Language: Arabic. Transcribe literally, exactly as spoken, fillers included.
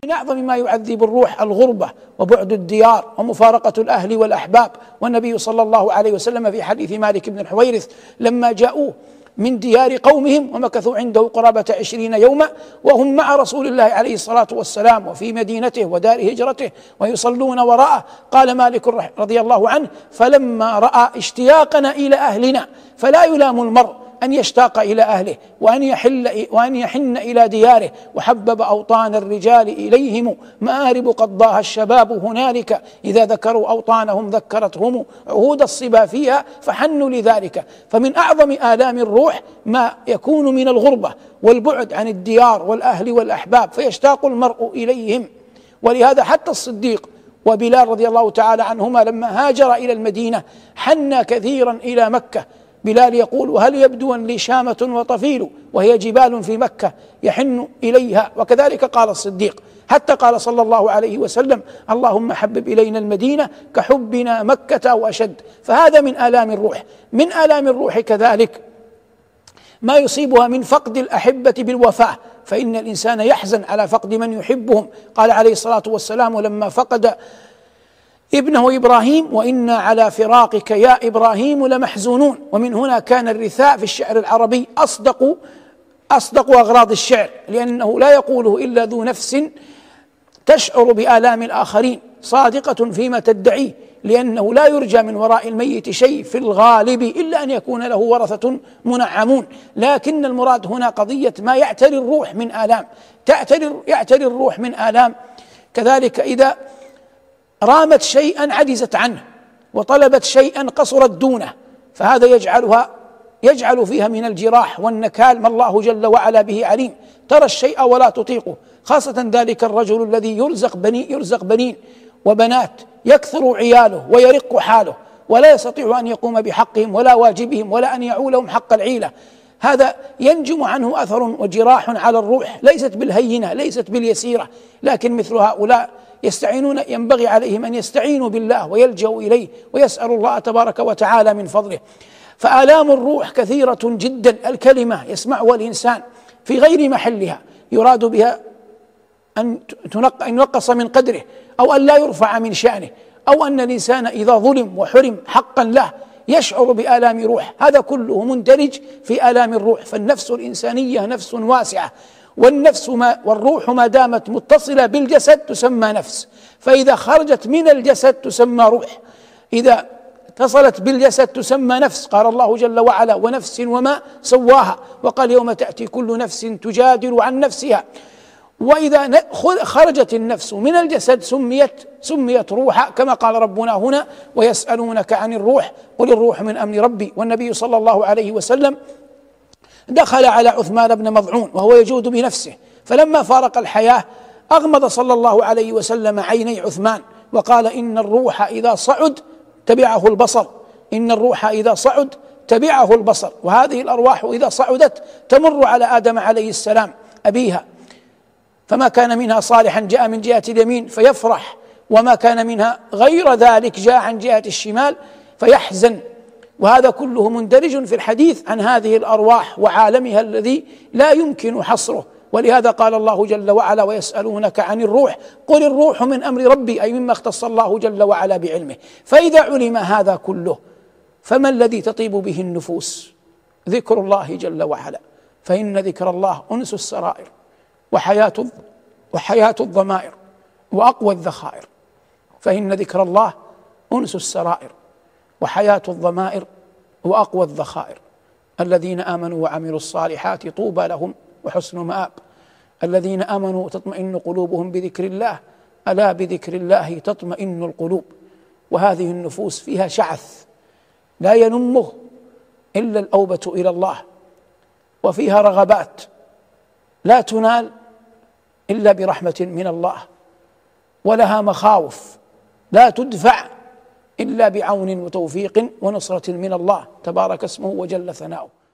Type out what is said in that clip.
من أعظم ما يعذب الروح الغربة وبعد الديار ومفارقة الأهل والأحباب. والنبي صلى الله عليه وسلم في حديث مالك بن الحويرث لما جاءوه من ديار قومهم ومكثوا عنده قرابة عشرين يوما وهم مع رسول الله عليه الصلاة والسلام وفي مدينته ودار هجرته ويصلون وراءه، قال مالك رضي الله عنه: فلما رأى اشتياقنا إلى أهلنا، فلا يلام المرء أن يشتاق إلى أهله وأن يحل وأن يحن إلى دياره، وحبب أوطان الرجال إليهم مآرب قضاها الشباب هنالك، إذا ذكروا أوطانهم ذكرتهم عهود الصبا فيها فحنوا لذلك. فمن أعظم آلام الروح ما يكون من الغربة والبعد عن الديار والأهل والأحباب، فيشتاق المرء إليهم. ولهذا حتى الصديق وبلال رضي الله تعالى عنهما لما هاجر إلى المدينة حنى كثيرا إلى مكة. بلال يقول: وهل يبدو لي شامة وطفيل، وهي جبال في مكة يحن إليها. وكذلك قال الصديق، حتى قال صلى الله عليه وسلم: اللهم حبب إلينا المدينة كحبنا مكة أو أشد. فهذا من آلام الروح. من آلام الروح كذلك ما يصيبها من فقد الأحبة بالوفاة، فإن الإنسان يحزن على فقد من يحبهم. قال عليه الصلاة والسلام لما فقد ابنه إبراهيم: وإنا على فراقك يا إبراهيم لمحزونون. ومن هنا كان الرثاء في الشعر العربي أصدق أصدق أغراض الشعر، لأنه لا يقوله إلا ذو نفس تشعر بآلام الآخرين، صادقة فيما تدعيه، لأنه لا يرجى من وراء الميت شيء في الغالب إلا أن يكون له ورثة منعمون. لكن المراد هنا قضية ما يعتري الروح من آلام، تعتري يعتري الروح من آلام. كذلك إذا رامت شيئا عجزت عنه وطلبت شيئا قصرت دونه، فهذا يجعلها يجعل فيها من الجراح والنكال ما الله جل وعلا به عليم. ترى الشيء ولا تطيقه، خاصة ذلك الرجل الذي يرزق بني يرزق بنين وبنات، يكثر عياله ويرق حاله ولا يستطيع أن يقوم بحقهم ولا واجبهم ولا أن يعولهم حق العيلة. هذا ينجم عنه أثر وجراح على الروح، ليست بالهينة ليست باليسيرة، لكن مثل هؤلاء يستعينون ينبغي عليهم أن يستعينوا بالله ويلجأوا إليه ويسألوا الله تبارك وتعالى من فضله. فآلام الروح كثيرة جدا، الكلمة يسمعها الإنسان في غير محلها يراد بها أن ينقص من قدره أو أن لا يرفع من شأنه، أو أن الإنسان إذا ظلم وحرم حقا له يشعر بآلام روح، هذا كله مندرج في آلام الروح. فالنفس الإنسانية نفس واسعة، والنفس ما والروح ما دامت متصلة بالجسد تسمى نفس، فإذا خرجت من الجسد تسمى روح، إذا اتصلت بالجسد تسمى نفس. قال الله جل وعلا: ونفس وما سواها، وقال: يوم تأتي كل نفس تجادل عن نفسها. وإذا خرجت النفس من الجسد سميت سميت روحا، كما قال ربنا هنا: ويسألونك عن الروح قل الروح من أمر ربي. والنبي صلى الله عليه وسلم دخل على عثمان بن مظعون وهو يجود بنفسه، فلما فارق الحياة أغمض صلى الله عليه وسلم عيني عثمان وقال: إن الروح إذا صعد تبعه البصر، إن الروح إذا صعد تبعه البصر. وهذه الأرواح إذا صعدت تمر على آدم عليه السلام أبيها، فما كان منها صالحا جاء من جهة اليمين فيفرح، وما كان منها غير ذلك جاء عن جهة الشمال فيحزن. وهذا كله مندرج في الحديث عن هذه الأرواح وعالمها الذي لا يمكن حصره. ولهذا قال الله جل وعلا: ويسألونك عن الروح قل الروح من أمر ربي، أي مما اختص الله جل وعلا بعلمه. فإذا علم هذا كله فما الذي تطيب به النفوس؟ ذكر الله جل وعلا، فإن ذكر الله أنس السرائر وحياة وحياة الضمائر وأقوى الذخائر. فإن ذكر الله أنس السرائر وحياة الضمائر وأقوى الذخائر. الذين آمنوا وعملوا الصالحات طوبى لهم وحسن مآب. الذين آمنوا تطمئن قلوبهم بذكر الله، ألا بذكر الله تطمئن القلوب. وهذه النفوس فيها شعث لا ينمه إلا الأوبة إلى الله، وفيها رغبات لا تنال إلا برحمة من الله، ولها مخاوف لا تدفع إلا بعون وتوفيق ونصرة من الله تبارك اسمه وجل ثناؤه.